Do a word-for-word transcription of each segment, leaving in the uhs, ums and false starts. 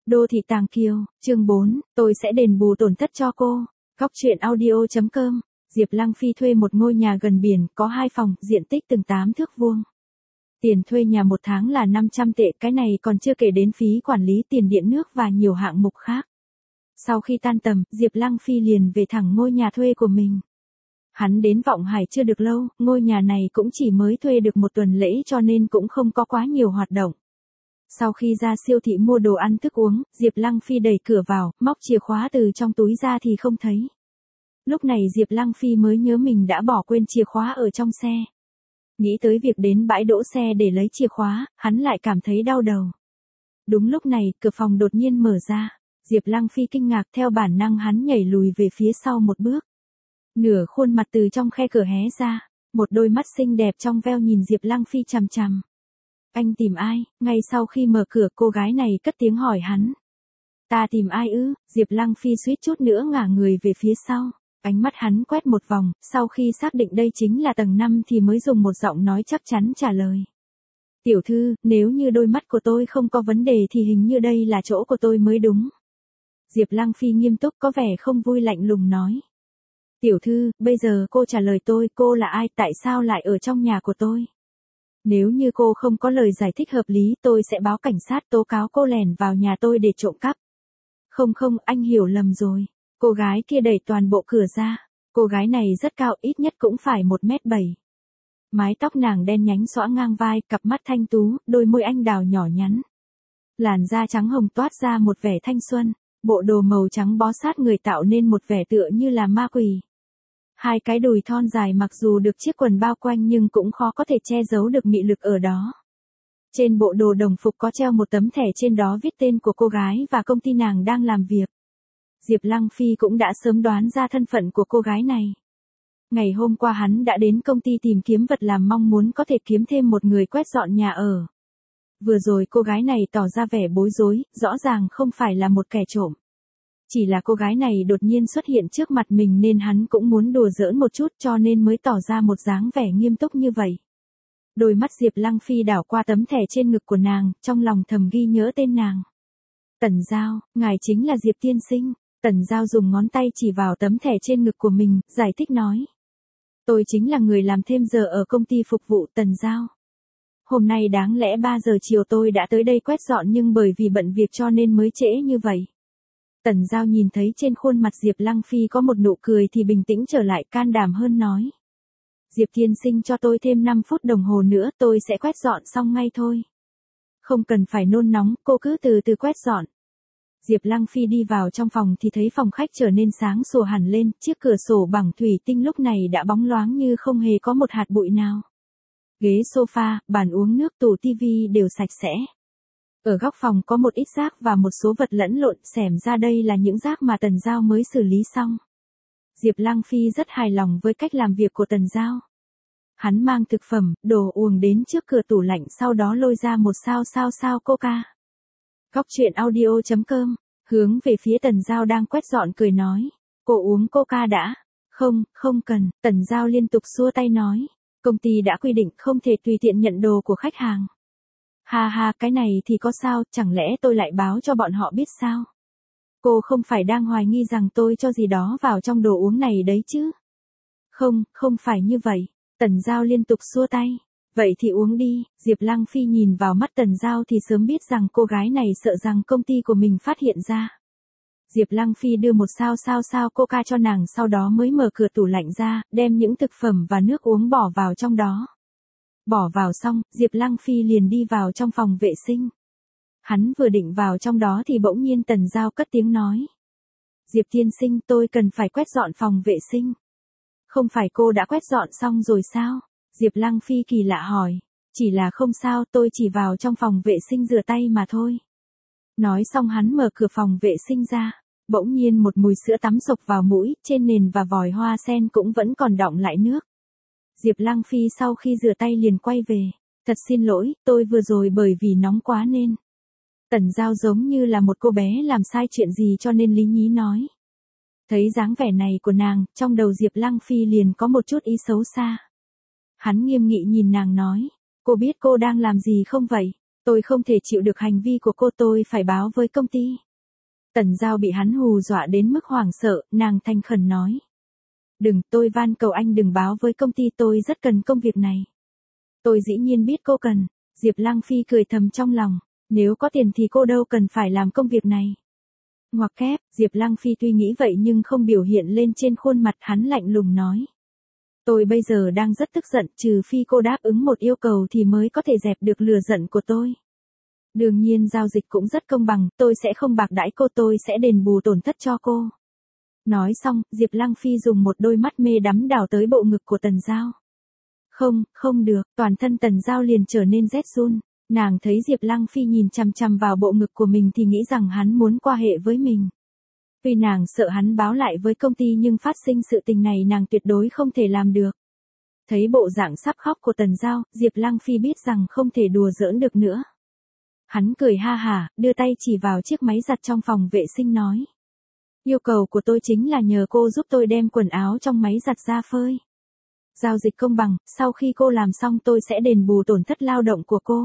Đô thị Tàng Kiều, chương bốn, tôi sẽ đền bù tổn thất cho cô. Góc truyện audio.com, Diệp Lăng Phi thuê một ngôi nhà gần biển, có hai phòng, diện tích từng tám thước vuông. Tiền thuê nhà một tháng là năm trăm tệ, cái này còn chưa kể đến phí quản lý, tiền điện nước và nhiều hạng mục khác. Sau khi tan tầm, Diệp Lăng Phi liền về thẳng ngôi nhà thuê của mình. Hắn đến Vọng Hải chưa được lâu, ngôi nhà này cũng chỉ mới thuê được một tuần lễ cho nên cũng không có quá nhiều hoạt động. Sau khi ra siêu thị mua đồ ăn thức uống, Diệp Lăng Phi đẩy cửa vào, móc chìa khóa từ trong túi ra thì không thấy. Lúc này Diệp Lăng Phi mới nhớ mình đã bỏ quên chìa khóa ở trong xe. Nghĩ tới việc đến bãi đỗ xe để lấy chìa khóa, hắn lại cảm thấy đau đầu. Đúng lúc này, cửa phòng đột nhiên mở ra. Diệp Lăng Phi kinh ngạc, theo bản năng hắn nhảy lùi về phía sau một bước. Nửa khuôn mặt từ trong khe cửa hé ra, một đôi mắt xinh đẹp trong veo nhìn Diệp Lăng Phi chằm chằm. Anh tìm ai? Ngay sau khi mở cửa, cô gái này cất tiếng hỏi hắn. Ta tìm ai ư? Diệp Lăng Phi suýt chút nữa ngả người về phía sau. Ánh mắt hắn quét một vòng, sau khi xác định đây chính là tầng năm thì mới dùng một giọng nói chắc chắn trả lời. Tiểu thư, nếu như đôi mắt của tôi không có vấn đề thì hình như đây là chỗ của tôi mới đúng. Diệp Lăng Phi nghiêm túc, có vẻ không vui, lạnh lùng nói. Tiểu thư, bây giờ cô trả lời tôi, cô là ai, tại sao lại ở trong nhà của tôi? Nếu như cô không có lời giải thích hợp lý, tôi sẽ báo cảnh sát tố cáo cô lẻn vào nhà tôi để trộm cắp. Không không, anh hiểu lầm rồi. Cô gái kia đẩy toàn bộ cửa ra. Cô gái này rất cao, ít nhất cũng phải một mét bảy. Mái tóc nàng đen nhánh xõa ngang vai, cặp mắt thanh tú, đôi môi anh đào nhỏ nhắn. Làn da trắng hồng toát ra một vẻ thanh xuân. Bộ đồ màu trắng bó sát người tạo nên một vẻ tựa như là ma quỷ. Hai cái đùi thon dài mặc dù được chiếc quần bao quanh nhưng cũng khó có thể che giấu được mị lực ở đó. Trên bộ đồ đồng phục có treo một tấm thẻ, trên đó viết tên của cô gái và công ty nàng đang làm việc. Diệp Lăng Phi cũng đã sớm đoán ra thân phận của cô gái này. Ngày hôm qua hắn đã đến công ty tìm kiếm vật làm, mong muốn có thể kiếm thêm một người quét dọn nhà ở. Vừa rồi cô gái này tỏ ra vẻ bối rối, rõ ràng không phải là một kẻ trộm. Chỉ là cô gái này đột nhiên xuất hiện trước mặt mình nên hắn cũng muốn đùa giỡn một chút cho nên mới tỏ ra một dáng vẻ nghiêm túc như vậy. Đôi mắt Diệp Lăng Phi đảo qua tấm thẻ trên ngực của nàng, trong lòng thầm ghi nhớ tên nàng. Tần Giao, ngài chính là Diệp tiên sinh. Tần Giao dùng ngón tay chỉ vào tấm thẻ trên ngực của mình, giải thích nói. Tôi chính là người làm thêm giờ ở công ty phục vụ Tần Giao. Hôm nay đáng lẽ ba giờ chiều tôi đã tới đây quét dọn nhưng bởi vì bận việc cho nên mới trễ như vậy. Tần Giao nhìn thấy trên khuôn mặt Diệp Lăng Phi có một nụ cười thì bình tĩnh trở lại, can đảm hơn nói. Diệp tiên sinh cho tôi thêm năm phút đồng hồ nữa, tôi sẽ quét dọn xong ngay thôi. Không cần phải nôn nóng, cô cứ từ từ quét dọn. Diệp Lăng Phi đi vào trong phòng thì thấy phòng khách trở nên sáng sủa hẳn lên, chiếc cửa sổ bằng thủy tinh lúc này đã bóng loáng như không hề có một hạt bụi nào. Ghế sofa, bàn uống nước, tủ tivi đều sạch sẽ. Ở góc phòng có một ít rác và một số vật lẫn lộn, xem ra đây là những rác mà Tần Giao mới xử lý xong. Diệp Lăng Phi rất hài lòng với cách làm việc của Tần Giao. Hắn mang thực phẩm, đồ uống đến trước cửa tủ lạnh, sau đó lôi ra một sao sao sao coca. Góc truyện audio.com, hướng về phía Tần Giao đang quét dọn cười nói. Cô uống coca đã. Không, không cần, Tần Giao liên tục xua tay nói. Công ty đã quy định không thể tùy tiện nhận đồ của khách hàng. Ha ha, cái này thì có sao, chẳng lẽ tôi lại báo cho bọn họ biết sao? Cô không phải đang hoài nghi rằng tôi cho gì đó vào trong đồ uống này đấy chứ? Không, không phải như vậy. Tần Giao liên tục xua tay. Vậy thì uống đi. Diệp Lăng Phi nhìn vào mắt Tần Giao thì sớm biết rằng cô gái này sợ rằng công ty của mình phát hiện ra. Diệp Lăng Phi đưa một sao sao sao coca cho nàng, sau đó mới mở cửa tủ lạnh ra, đem những thực phẩm và nước uống bỏ vào trong đó. Bỏ vào xong, Diệp Lăng Phi liền đi vào trong phòng vệ sinh. Hắn vừa định vào trong đó thì bỗng nhiên Tần Giao cất tiếng nói. Diệp tiên sinh, tôi cần phải quét dọn phòng vệ sinh. Không phải cô đã quét dọn xong rồi sao? Diệp Lăng Phi kỳ lạ hỏi. Chỉ là không sao, tôi chỉ vào trong phòng vệ sinh rửa tay mà thôi. Nói xong hắn mở cửa phòng vệ sinh ra. Bỗng nhiên một mùi sữa tắm sộc vào mũi, trên nền và vòi hoa sen cũng vẫn còn đọng lại nước. Diệp Lăng Phi sau khi rửa tay liền quay về. Thật xin lỗi, tôi vừa rồi bởi vì nóng quá nên. Tần Giao giống như là một cô bé làm sai chuyện gì cho nên lý nhí nói. Thấy dáng vẻ này của nàng, trong đầu Diệp Lăng Phi liền có một chút ý xấu xa. Hắn nghiêm nghị nhìn nàng nói. Cô biết cô đang làm gì không vậy? Tôi không thể chịu được hành vi của cô, tôi phải báo với công ty. Tần Giao bị hắn hù dọa đến mức hoảng sợ, nàng thành khẩn nói. Đừng, tôi van cầu anh đừng báo với công ty, tôi rất cần công việc này. Tôi dĩ nhiên biết cô cần. Diệp Lăng Phi cười thầm trong lòng, nếu có tiền thì cô đâu cần phải làm công việc này. Ngoặc kép, Diệp Lăng Phi tuy nghĩ vậy nhưng không biểu hiện lên trên khuôn mặt, hắn lạnh lùng nói. Tôi bây giờ đang rất tức giận, trừ phi cô đáp ứng một yêu cầu thì mới có thể dẹp được lửa giận của tôi. Đương nhiên giao dịch cũng rất công bằng, tôi sẽ không bạc đãi cô, tôi sẽ đền bù tổn thất cho cô. Nói xong, Diệp Lăng Phi dùng một đôi mắt mê đắm đảo tới bộ ngực của Tần Giao. Không, không được, toàn thân Tần Giao liền trở nên rét run. Nàng thấy Diệp Lăng Phi nhìn chằm chằm vào bộ ngực của mình thì nghĩ rằng hắn muốn qua hệ với mình. Tuy nàng sợ hắn báo lại với công ty nhưng phát sinh sự tình này nàng tuyệt đối không thể làm được. Thấy bộ dạng sắp khóc của Tần Giao, Diệp Lăng Phi biết rằng không thể đùa giỡn được nữa. Hắn cười ha hả, đưa tay chỉ vào chiếc máy giặt trong phòng vệ sinh nói. Yêu cầu của tôi chính là nhờ cô giúp tôi đem quần áo trong máy giặt ra phơi. Giao dịch công bằng, sau khi cô làm xong tôi sẽ đền bù tổn thất lao động của cô.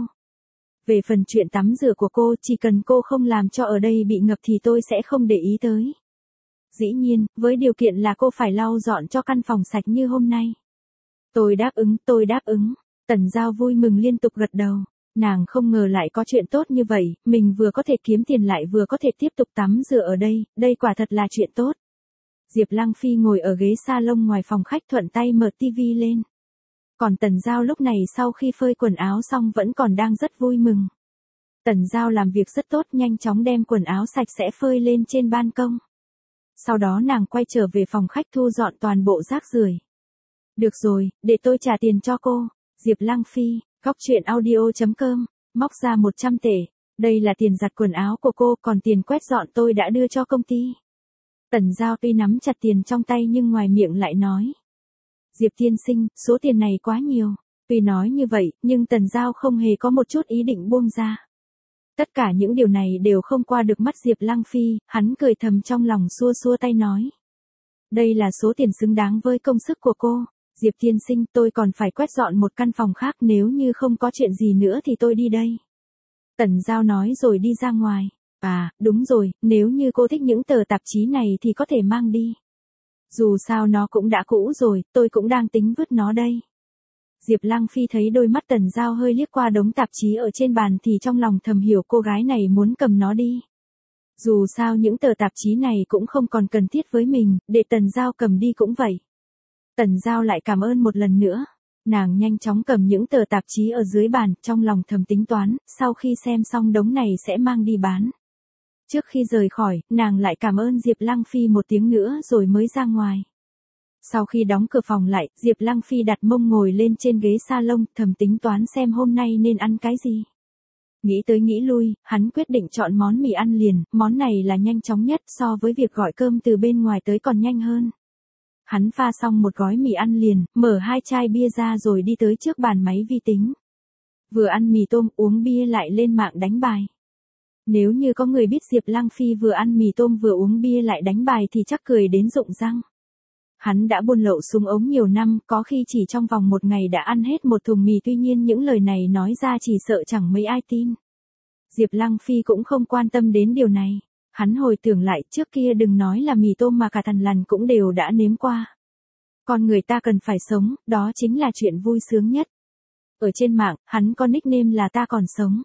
Về phần chuyện tắm rửa của cô, chỉ cần cô không làm cho ở đây bị ngập thì tôi sẽ không để ý tới. Dĩ nhiên, với điều kiện là cô phải lau dọn cho căn phòng sạch như hôm nay. Tôi đáp ứng, tôi đáp ứng. Tần Giao vui mừng liên tục gật đầu. Nàng không ngờ lại có chuyện tốt như vậy, mình vừa có thể kiếm tiền lại vừa có thể tiếp tục tắm rửa ở đây, đây quả thật là chuyện tốt. Diệp Lăng Phi ngồi ở ghế salon ngoài phòng khách thuận tay mở tivi lên. Còn Tần Giao lúc này sau khi phơi quần áo xong vẫn còn đang rất vui mừng. Tần Giao làm việc rất tốt, nhanh chóng đem quần áo sạch sẽ phơi lên trên ban công. Sau đó nàng quay trở về phòng khách thu dọn toàn bộ rác rưởi. Được rồi, để tôi trả tiền cho cô. Diệp Lăng Phi, góc truyện audio chấm com, móc ra một trăm tệ. Đây là tiền giặt quần áo của cô, còn tiền quét dọn tôi đã đưa cho công ty. Tần Giao tuy nắm chặt tiền trong tay nhưng ngoài miệng lại nói. Diệp tiên sinh, số tiền này quá nhiều. Tuy nói như vậy, nhưng Tần Giao không hề có một chút ý định buông ra. Tất cả những điều này đều không qua được mắt Diệp Lăng Phi, hắn cười thầm trong lòng xua xua tay nói. Đây là số tiền xứng đáng với công sức của cô. Diệp tiên sinh, tôi còn phải quét dọn một căn phòng khác, nếu như không có chuyện gì nữa thì tôi đi đây. Tần Giao nói rồi đi ra ngoài. À, đúng rồi, nếu như cô thích những tờ tạp chí này thì có thể mang đi. Dù sao nó cũng đã cũ rồi, tôi cũng đang tính vứt nó đây. Diệp Lăng Phi thấy đôi mắt Tần Giao hơi liếc qua đống tạp chí ở trên bàn thì trong lòng thầm hiểu cô gái này muốn cầm nó đi. Dù sao những tờ tạp chí này cũng không còn cần thiết với mình, để Tần Giao cầm đi cũng vậy. Tần Giao lại cảm ơn một lần nữa. Nàng nhanh chóng cầm những tờ tạp chí ở dưới bàn, trong lòng thầm tính toán, sau khi xem xong đống này sẽ mang đi bán. Trước khi rời khỏi, nàng lại cảm ơn Diệp Lăng Phi một tiếng nữa rồi mới ra ngoài. Sau khi đóng cửa phòng lại, Diệp Lăng Phi đặt mông ngồi lên trên ghế salon, thầm tính toán xem hôm nay nên ăn cái gì. Nghĩ tới nghĩ lui, hắn quyết định chọn món mì ăn liền, món này là nhanh chóng nhất, so với việc gọi cơm từ bên ngoài tới còn nhanh hơn. Hắn pha xong một gói mì ăn liền, mở hai chai bia ra rồi đi tới trước bàn máy vi tính. Vừa ăn mì tôm uống bia lại lên mạng đánh bài. Nếu như có người biết Diệp Lăng Phi vừa ăn mì tôm vừa uống bia lại đánh bài thì chắc cười đến rụng răng. Hắn đã buôn lậu súng ống nhiều năm, có khi chỉ trong vòng một ngày đã ăn hết một thùng mì, tuy nhiên những lời này nói ra chỉ sợ chẳng mấy ai tin. Diệp Lăng Phi cũng không quan tâm đến điều này. Hắn hồi tưởng lại trước kia đừng nói là mì tôm mà cả thằn lằn cũng đều đã nếm qua. Con người ta cần phải sống, đó chính là chuyện vui sướng nhất. Ở trên mạng, hắn có nickname là ta còn sống.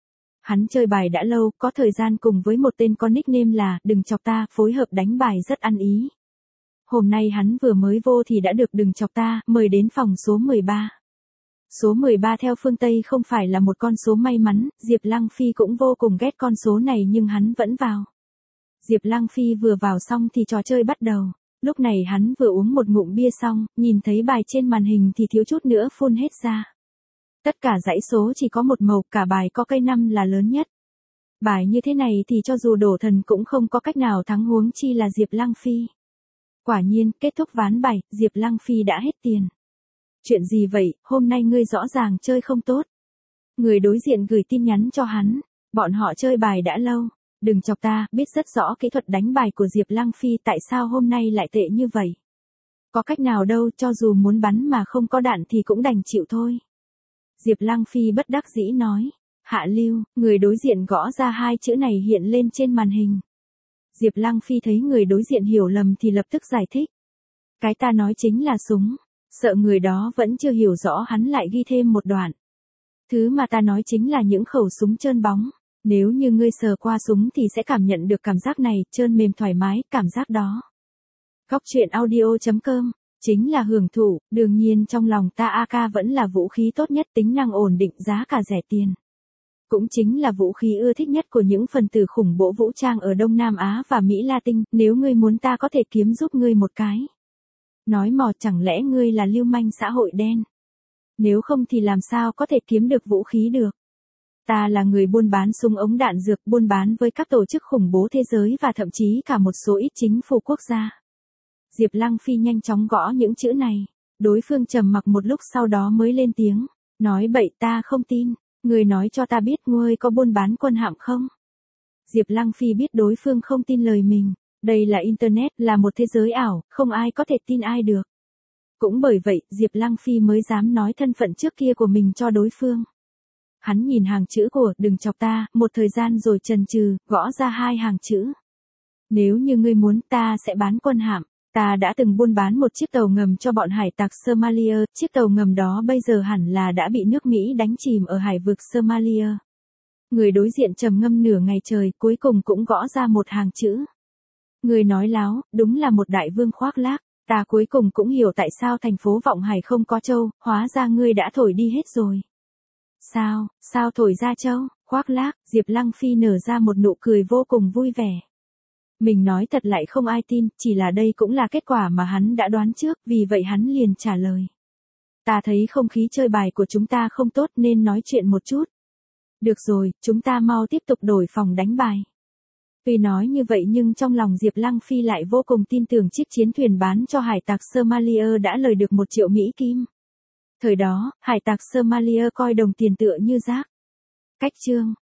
Hắn chơi bài đã lâu, có thời gian cùng với một tên có nickname là đừng chọc ta, phối hợp đánh bài rất ăn ý. Hôm nay hắn vừa mới vô thì đã được đừng chọc ta, mời đến phòng số mười ba. Số mười ba theo phương Tây không phải là một con số may mắn, Diệp Lăng Phi cũng vô cùng ghét con số này nhưng hắn vẫn vào. Diệp Lăng Phi vừa vào xong thì trò chơi bắt đầu. Lúc này hắn vừa uống một ngụm bia xong, nhìn thấy bài trên màn hình thì thiếu chút nữa phun hết ra. Tất cả dãy số chỉ có một màu, cả bài có cây năm là lớn nhất. Bài như thế này thì cho dù đổ thần cũng không có cách nào thắng, huống chi là Diệp Lăng Phi. Quả nhiên, kết thúc ván bài, Diệp Lăng Phi đã hết tiền. Chuyện gì vậy, hôm nay ngươi rõ ràng chơi không tốt. Người đối diện gửi tin nhắn cho hắn, bọn họ chơi bài đã lâu. Đừng chọc ta, biết rất rõ kỹ thuật đánh bài của Diệp Lăng Phi, tại sao hôm nay lại tệ như vậy. Có cách nào đâu, cho dù muốn bắn mà không có đạn thì cũng đành chịu thôi. Diệp Lăng Phi bất đắc dĩ nói. Hạ lưu, người đối diện gõ ra hai chữ này hiện lên trên màn hình. Diệp Lăng Phi thấy người đối diện hiểu lầm thì lập tức giải thích. Cái ta nói chính là súng. Sợ người đó vẫn chưa hiểu rõ hắn lại ghi thêm một đoạn. Thứ mà ta nói chính là những khẩu súng trơn bóng. Nếu như ngươi sờ qua súng thì sẽ cảm nhận được cảm giác này, trơn mềm thoải mái, cảm giác đó. Góc truyện audio chấm com, chính là hưởng thụ, đương nhiên trong lòng ta a ca vẫn là vũ khí tốt nhất, tính năng ổn định, giá cả rẻ tiền. Cũng chính là vũ khí ưa thích nhất của những phần tử khủng bố vũ trang ở Đông Nam Á và Mỹ Latin, nếu ngươi muốn ta có thể kiếm giúp ngươi một cái. Nói mò, chẳng lẽ ngươi là lưu manh xã hội đen? Nếu không thì làm sao có thể kiếm được vũ khí được? Ta là người buôn bán súng ống đạn dược, buôn bán với các tổ chức khủng bố thế giới và thậm chí cả một số ít chính phủ quốc gia. Diệp Lăng Phi nhanh chóng gõ những chữ này. Đối phương trầm mặc một lúc sau đó mới lên tiếng. Nói bậy, ta không tin. Người nói cho ta biết ngươi có buôn bán quân hạm không? Diệp Lăng Phi biết đối phương không tin lời mình. Đây là Internet, là một thế giới ảo, không ai có thể tin ai được. Cũng bởi vậy, Diệp Lăng Phi mới dám nói thân phận trước kia của mình cho đối phương. Hắn nhìn hàng chữ của đừng chọc ta, một thời gian rồi chần chừ, gõ ra hai hàng chữ. Nếu như ngươi muốn, ta sẽ bán quân hạm. Ta đã từng buôn bán một chiếc tàu ngầm cho bọn hải tặc Somalia, chiếc tàu ngầm đó bây giờ hẳn là đã bị nước Mỹ đánh chìm ở hải vực Somalia. Người đối diện trầm ngâm nửa ngày trời, cuối cùng cũng gõ ra một hàng chữ. Người nói láo, đúng là một đại vương khoác lác. Ta cuối cùng cũng hiểu tại sao thành phố Vọng Hải không có trâu, hóa ra ngươi đã thổi đi hết rồi. Sao, sao thổi ra trâu, khoác lác, Diệp Lăng Phi nở ra một nụ cười vô cùng vui vẻ. Mình nói thật lại không ai tin, chỉ là đây cũng là kết quả mà hắn đã đoán trước, vì vậy hắn liền trả lời. Ta thấy không khí chơi bài của chúng ta không tốt nên nói chuyện một chút. Được rồi, chúng ta mau tiếp tục đổi phòng đánh bài. Tuy nói như vậy nhưng trong lòng Diệp Lăng Phi lại vô cùng tin tưởng chiếc chiến thuyền bán cho hải tặc Somalia đã lời được một triệu Mỹ Kim. Thời đó, hải tặc Somalia coi đồng tiền tựa như rác. Cách chương